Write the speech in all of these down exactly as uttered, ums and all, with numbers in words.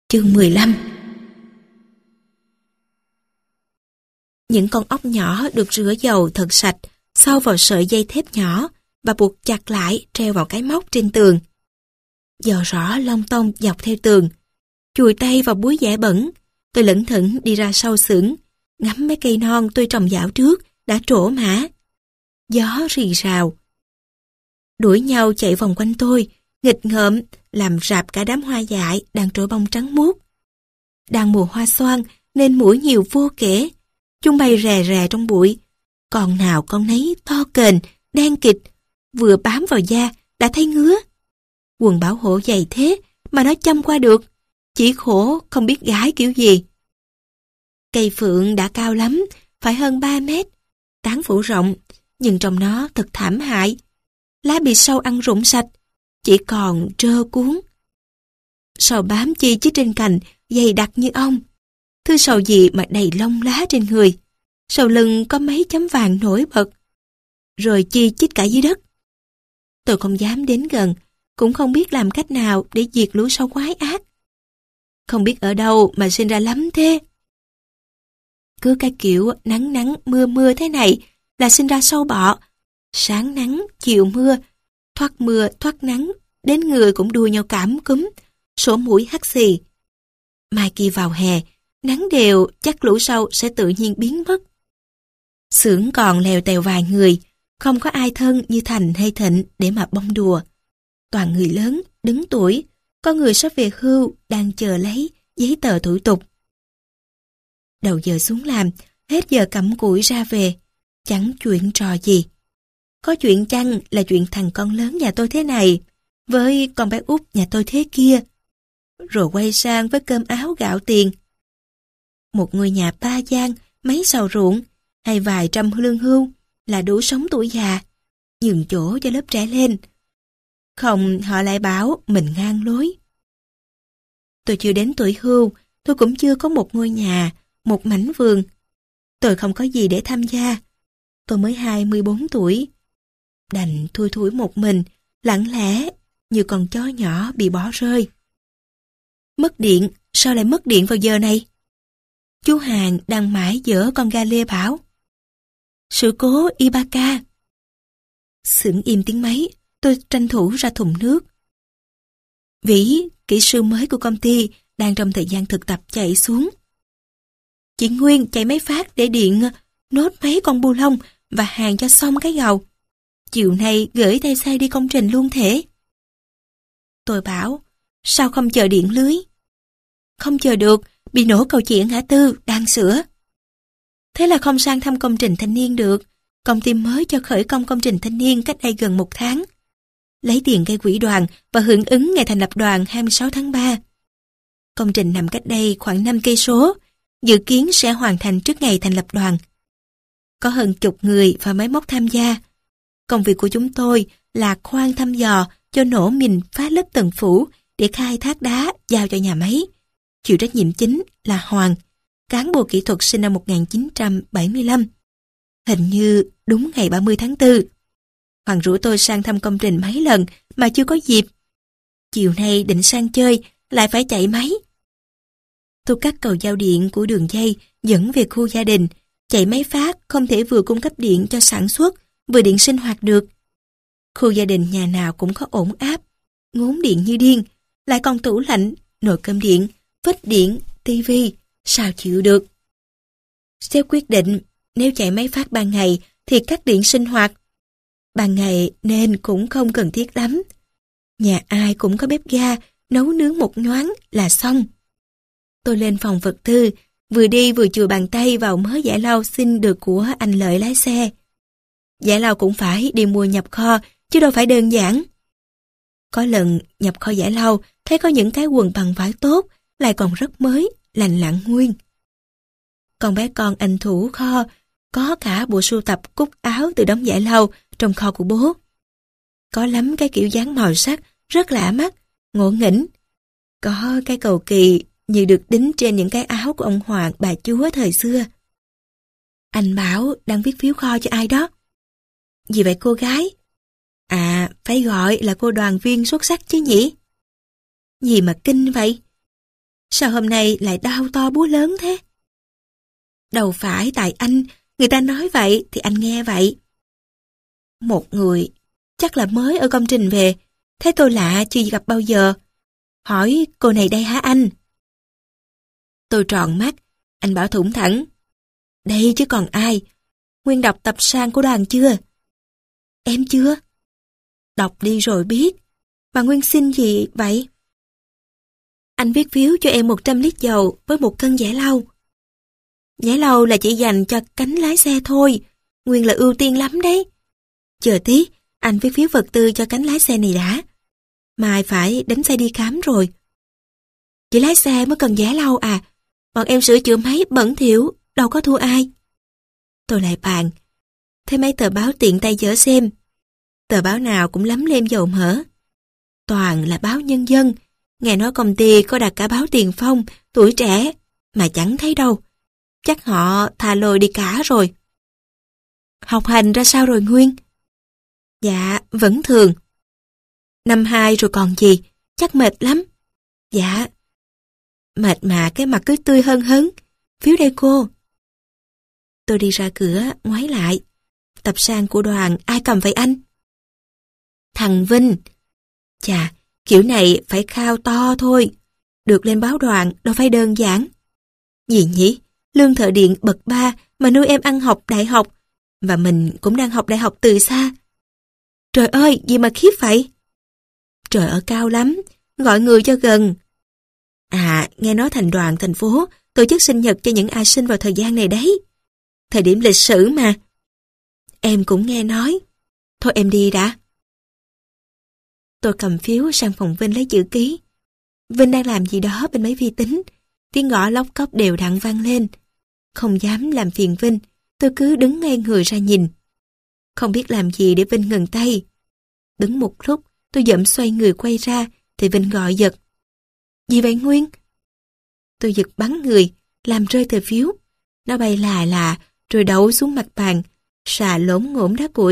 Chương mười lăm. Những con ốc nhỏ được rửa dầu thật sạch, xâu vào sợi dây thép nhỏ và buộc chặt lại treo vào cái móc trên tường. Dò rõ lông tông dọc theo tường, chùi tay vào búi vải bẩn, tôi lững thững đi ra sau xưởng, ngắm mấy cây non tôi trồng dạo trước đã trổ mã. Gió rì rào, đuổi nhau chạy vòng quanh tôi, nghịch ngợm làm rạp cả đám hoa dại đang trổ bông trắng muốt. Đang mùa hoa xoan nên muỗi nhiều vô kể, chúng bay rè rè trong bụi, con nào con nấy to kềnh, đen kịt, vừa bám vào da đã thấy ngứa. Quần bảo hộ dày thế mà nó châm qua được, chỉ khổ không biết gái kiểu gì. Cây phượng đã cao lắm, phải hơn ba mét, tán phủ rộng, nhưng trong nó thật thảm hại. Lá bị sâu ăn rụng sạch, chỉ còn trơ cuốn. Sầu bám chi chít trên cành, dày đặc như ong. Thứ sầu gì mà đầy lông lá trên người. Sầu lưng có mấy chấm vàng nổi bật, rồi chi chít cả dưới đất. Tôi không dám đến gần, cũng không biết làm cách nào để diệt lũ sâu quái ác. Không biết ở đâu mà sinh ra lắm thế. Cứ cái kiểu nắng nắng mưa mưa thế này là sinh ra sâu bọ. Sáng nắng, chiều mưa, thoát mưa, thoát nắng, đến người cũng đua nhau cảm cúm, sổ mũi hắt xì. Mai kia vào hè, nắng đều chắc lũ sâu sẽ tự nhiên biến mất. Xưởng còn lèo tèo vài người, không có ai thân như Thành hay Thịnh để mà bông đùa. Toàn người lớn, đứng tuổi, có người sắp về hưu đang chờ lấy giấy tờ thủ tục. Đầu giờ xuống làm, hết giờ cặm cụi ra về, chẳng chuyện trò gì. Có chuyện chăng là chuyện thằng con lớn nhà tôi thế này, với con bé út nhà tôi thế kia. Rồi quay sang với cơm áo gạo tiền. Một ngôi nhà ba gian, mấy sào ruộng, hay vài trăm lương hưu là đủ sống tuổi già, nhường chỗ cho lớp trẻ lên. Không, họ lại bảo mình ngang lối. Tôi chưa đến tuổi hưu, tôi cũng chưa có một ngôi nhà, một mảnh vườn. Tôi không có gì để tham gia. Tôi mới hai mươi bốn tuổi. Đành thui thủi một mình, lặng lẽ, như con chó nhỏ bị bỏ rơi. Mất điện, sao lại mất điện vào giờ này? Chú Hàng đang mãi dở con ga lê bảo. Sự cố Ibaka. Xưởng im tiếng máy, tôi tranh thủ ra thùng nước. Vĩ, kỹ sư mới của công ty, đang trong thời gian thực tập chạy xuống. Chị Nguyên chạy máy phát để điện nốt mấy con bu lông và hàng cho xong cái gầu. Chiều nay gửi tay xe đi công trình luôn thể. Tôi bảo, sao không chờ điện lưới? Không chờ được, bị nổ cầu chuyện ngã tư, đang sửa. Thế là không sang thăm công trình thanh niên được. Công ty mới cho khởi công công trình thanh niên cách đây gần một tháng. Lấy tiền gây quỹ đoàn và hưởng ứng ngày thành lập đoàn hai mươi sáu tháng ba. Công trình nằm cách đây khoảng năm cây số, dự kiến sẽ hoàn thành trước ngày thành lập đoàn. Có hơn chục người và máy móc tham gia. Công việc của chúng tôi là khoan thăm dò cho nổ mìn phá lớp tầng phủ để khai thác đá giao cho nhà máy. Chịu trách nhiệm chính là Hoàng, cán bộ kỹ thuật sinh năm một nghìn chín trăm bảy mươi lăm. Hình như đúng ngày ba mươi tháng tư. Hoàng rủ tôi sang thăm công trình mấy lần mà chưa có dịp. Chiều nay định sang chơi, lại phải chạy máy. Tôi cắt cầu giao điện của đường dây dẫn về khu gia đình. Chạy máy phát không thể vừa cung cấp điện cho sản xuất, vừa điện sinh hoạt được. Khu gia đình nhà nào cũng có ổn áp, ngốn điện như điên, lại còn tủ lạnh, nồi cơm điện, phích điện, tivi, sao chịu được. Sếp quyết định, nếu chạy máy phát ban ngày thì cắt điện sinh hoạt. Ban ngày nên cũng không cần thiết lắm. Nhà ai cũng có bếp ga, nấu nướng một nhoáng là xong. Tôi lên phòng vật tư, vừa đi vừa chùi bàn tay vào mớ giải lao xin được của anh Lợi lái xe. Giải lao cũng phải đi mua nhập kho, chứ đâu phải đơn giản. Có lần nhập kho giải lao, thấy có những cái quần bằng vải tốt, lại còn rất mới, lành lặn nguyên. Con bé con anh thủ kho, có cả bộ sưu tập cúc áo từ đống giải lao trong kho của bố. Có lắm cái kiểu dáng màu sắc, rất lạ mắt, ngộ nghĩnh. Có cái cầu kỳ như được đính trên những cái áo của ông Hoàng bà chúa thời xưa. Anh bảo đang viết phiếu kho cho ai đó. Gì vậy cô gái? À, phải gọi là cô đoàn viên xuất sắc chứ nhỉ? Gì mà kinh vậy? Sao hôm nay lại đau to búa lớn thế? Đâu phải tại anh, người ta nói vậy thì anh nghe vậy. Một người, chắc là mới ở công trình về, thấy tôi lạ chưa gặp bao giờ. Hỏi cô này đây hả anh? Tôi tròn mắt, anh bảo thủng thẳng. Đây chứ còn ai. Nguyên đọc tập san của Đoàn chưa? Em chưa. Đọc đi rồi biết. Mà Nguyên xin gì vậy? Anh viết phiếu cho em một trăm lít dầu với một cân giã lau. Giã lau là chỉ dành cho cánh lái xe thôi. Nguyên là ưu tiên lắm đấy. Chờ tí, anh viết phiếu vật tư cho cánh lái xe này đã. Mai phải đánh xe đi khám rồi. Chỉ lái xe mới cần giã lau à? Bọn em sửa chữa máy bẩn thỉu, đâu có thua ai. Tôi lại bàn. Thấy mấy tờ báo tiện tay dở xem. Tờ báo nào cũng lắm lem dầu mỡ. Toàn là báo Nhân dân. Nghe nói công ty có đặt cả báo Tiền Phong, Tuổi Trẻ, mà chẳng thấy đâu. Chắc họ thà lôi đi cả rồi. Học hành ra sao rồi Nguyên? Dạ, vẫn thường. Năm hai rồi còn gì, chắc mệt lắm. Dạ. Mệt mà cái mặt cứ tươi hân hấn. Phiếu đây cô. Tôi đi ra cửa, ngoái lại. Tập san của Đoàn, ai cầm vậy anh? Thằng Vinh. Chà, kiểu này phải khao to thôi. Được lên báo Đoàn, đâu phải đơn giản. Gì nhỉ? Lương thợ điện bậc ba mà nuôi em ăn học đại học. Và mình cũng đang học đại học từ xa. Trời ơi, gì mà khiếp vậy? Trời ơi cao lắm, gọi người cho gần. À, nghe nói thành đoàn thành phố tổ chức sinh nhật cho những ai sinh vào thời gian này đấy. Thời điểm lịch sử mà. Em cũng nghe nói. Thôi em đi đã. Tôi cầm phiếu sang phòng Vinh lấy chữ ký. Vinh đang làm gì đó bên máy vi tính. Tiếng gõ lóc cóc đều đặn vang lên. Không dám làm phiền Vinh, tôi cứ đứng ngay người ra nhìn. Không biết làm gì để Vinh ngừng tay. Đứng một lúc, tôi dậm xoay người quay ra, thì Vinh gọi giật. Gì vậy Nguyên? Tôi giật bắn người, làm rơi tờ phiếu. Nó bay là là, rồi đậu xuống mặt bàn, xà lốm ngổm đá bụi.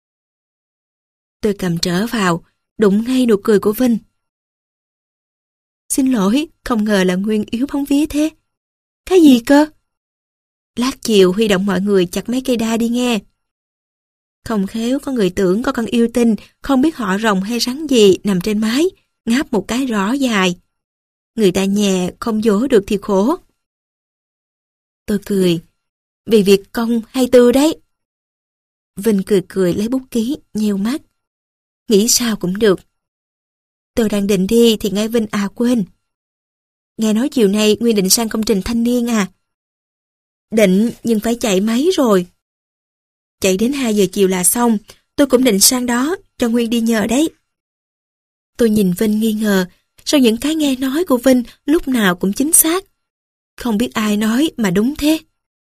Tôi cầm trở vào, đụng ngay nụ cười của Vinh. Xin lỗi, không ngờ là Nguyên yếu bóng vía thế. Cái gì cơ? Lát chiều huy động mọi người chặt mấy cây đa đi nghe. Không khéo có người tưởng có con yêu tinh, không biết họ rồng hay rắn gì nằm trên mái, ngáp một cái rõ dài. Người ta nhè không dỗ được thì khổ. Tôi cười. Vì việc công hay tư đấy. Vinh cười cười lấy bút ký, nheo mắt. Nghĩ sao cũng được. Tôi đang định đi thì nghe Vinh à quên. Nghe nói chiều nay Nguyên định sang công trình thanh niên à? Định nhưng phải chạy máy rồi. Chạy đến hai giờ chiều là xong. Tôi cũng định sang đó cho Nguyên đi nhờ đấy. Tôi nhìn Vinh nghi ngờ. Sao những cái nghe nói của Vinh lúc nào cũng chính xác? Không biết ai nói mà đúng thế.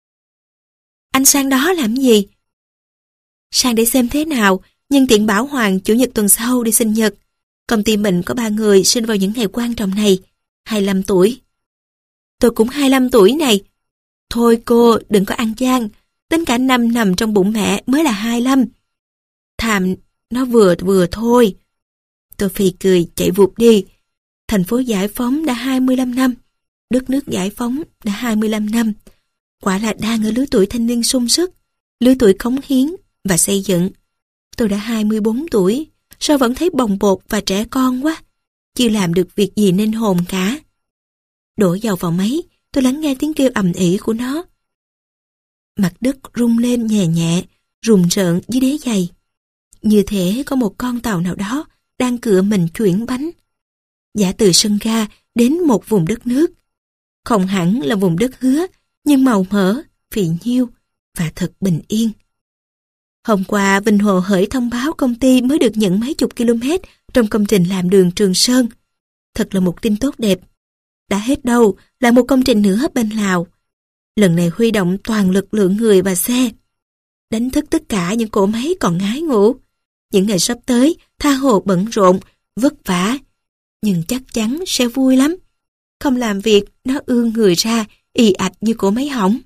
Anh sang đó làm gì? Sang để xem thế nào, nhưng tiện bảo Hoàng chủ nhật tuần sau đi sinh nhật. Công ty mình có ba người sinh vào những ngày quan trọng này. hai mươi lăm tuổi. Tôi cũng hai mươi lăm tuổi này. Thôi cô, đừng có ăn chan. Tính cả năm nằm trong bụng mẹ mới là hai mươi lăm. Thàm, nó vừa vừa thôi. Tôi phì cười chạy vụt đi. Thành phố giải phóng đã hai mươi lăm năm. Đất nước giải phóng đã hai mươi lăm năm. Quả là đang ở lứa tuổi thanh niên sung sức, lứa tuổi cống hiến và xây dựng. Tôi đã hai mươi bốn tuổi, sao vẫn thấy bồng bột và trẻ con quá, chưa làm được việc gì nên hồn cả. Đổ dầu vào máy, tôi lắng nghe tiếng kêu ầm ĩ của nó. Mặt đất rung lên nhẹ nhẹ, rùng rợn dưới đế giày. Như thể có một con tàu nào đó đang cựa mình chuyển bánh. Giả từ sân ga đến một vùng đất nước. Không hẳn là vùng đất hứa, nhưng màu mỡ, phì nhiêu và thật bình yên. Hôm qua Vinh Hồ hởi thông báo công ty mới được nhận mấy chục km trong công trình làm đường Trường Sơn. Thật là một tin tốt đẹp. Đã hết đâu là một công trình nữa bên Lào. Lần này huy động toàn lực lượng người và xe. Đánh thức tất cả những cỗ máy còn ngái ngủ. Những ngày sắp tới, tha hồ bận rộn, vất vả. Nhưng chắc chắn sẽ vui lắm. Không làm việc, nó ương người ra, ì ạch như cỗ máy hỏng.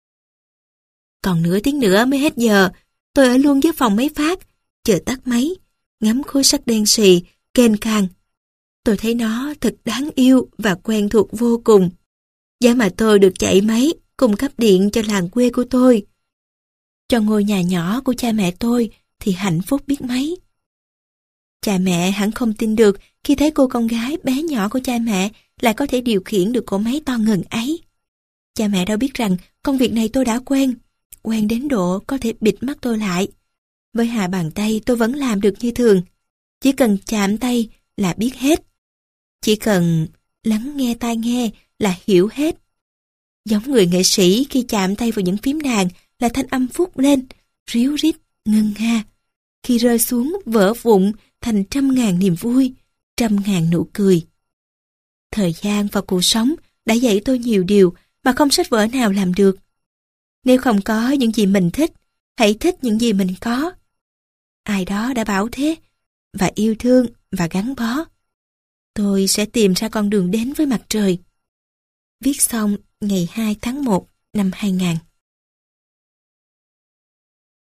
Còn nửa tiếng nữa mới hết giờ. Tôi ở luôn dưới phòng máy phát, chờ tắt máy, ngắm khối sắt đen xì, kênh càng. Tôi thấy nó thật đáng yêu và quen thuộc vô cùng. Giá mà tôi được chạy máy, cung cấp điện cho làng quê của tôi, cho ngôi nhà nhỏ của cha mẹ tôi thì hạnh phúc biết mấy. Cha mẹ hẳn không tin được khi thấy cô con gái bé nhỏ của cha mẹ lại có thể điều khiển được cỗ máy to ngần ấy. Cha mẹ đâu biết rằng công việc này tôi đã quen, quen đến độ có thể bịt mắt tôi lại. Với hai bàn tay tôi vẫn làm được như thường. Chỉ cần chạm tay là biết hết. Chỉ cần lắng nghe tai nghe là hiểu hết. Giống người nghệ sĩ khi chạm tay vào những phím đàn là thanh âm phút lên, ríu rít, ngân nga. Khi rơi xuống vỡ vụn thành trăm ngàn niềm vui, trăm ngàn nụ cười. Thời gian và cuộc sống đã dạy tôi nhiều điều mà không sách vở nào làm được. Nếu không có những gì mình thích, hãy thích những gì mình có. Ai đó đã bảo thế, và yêu thương và gắn bó. Tôi sẽ tìm ra con đường đến với mặt trời. Viết xong ngày hai tháng một năm hai nghìn.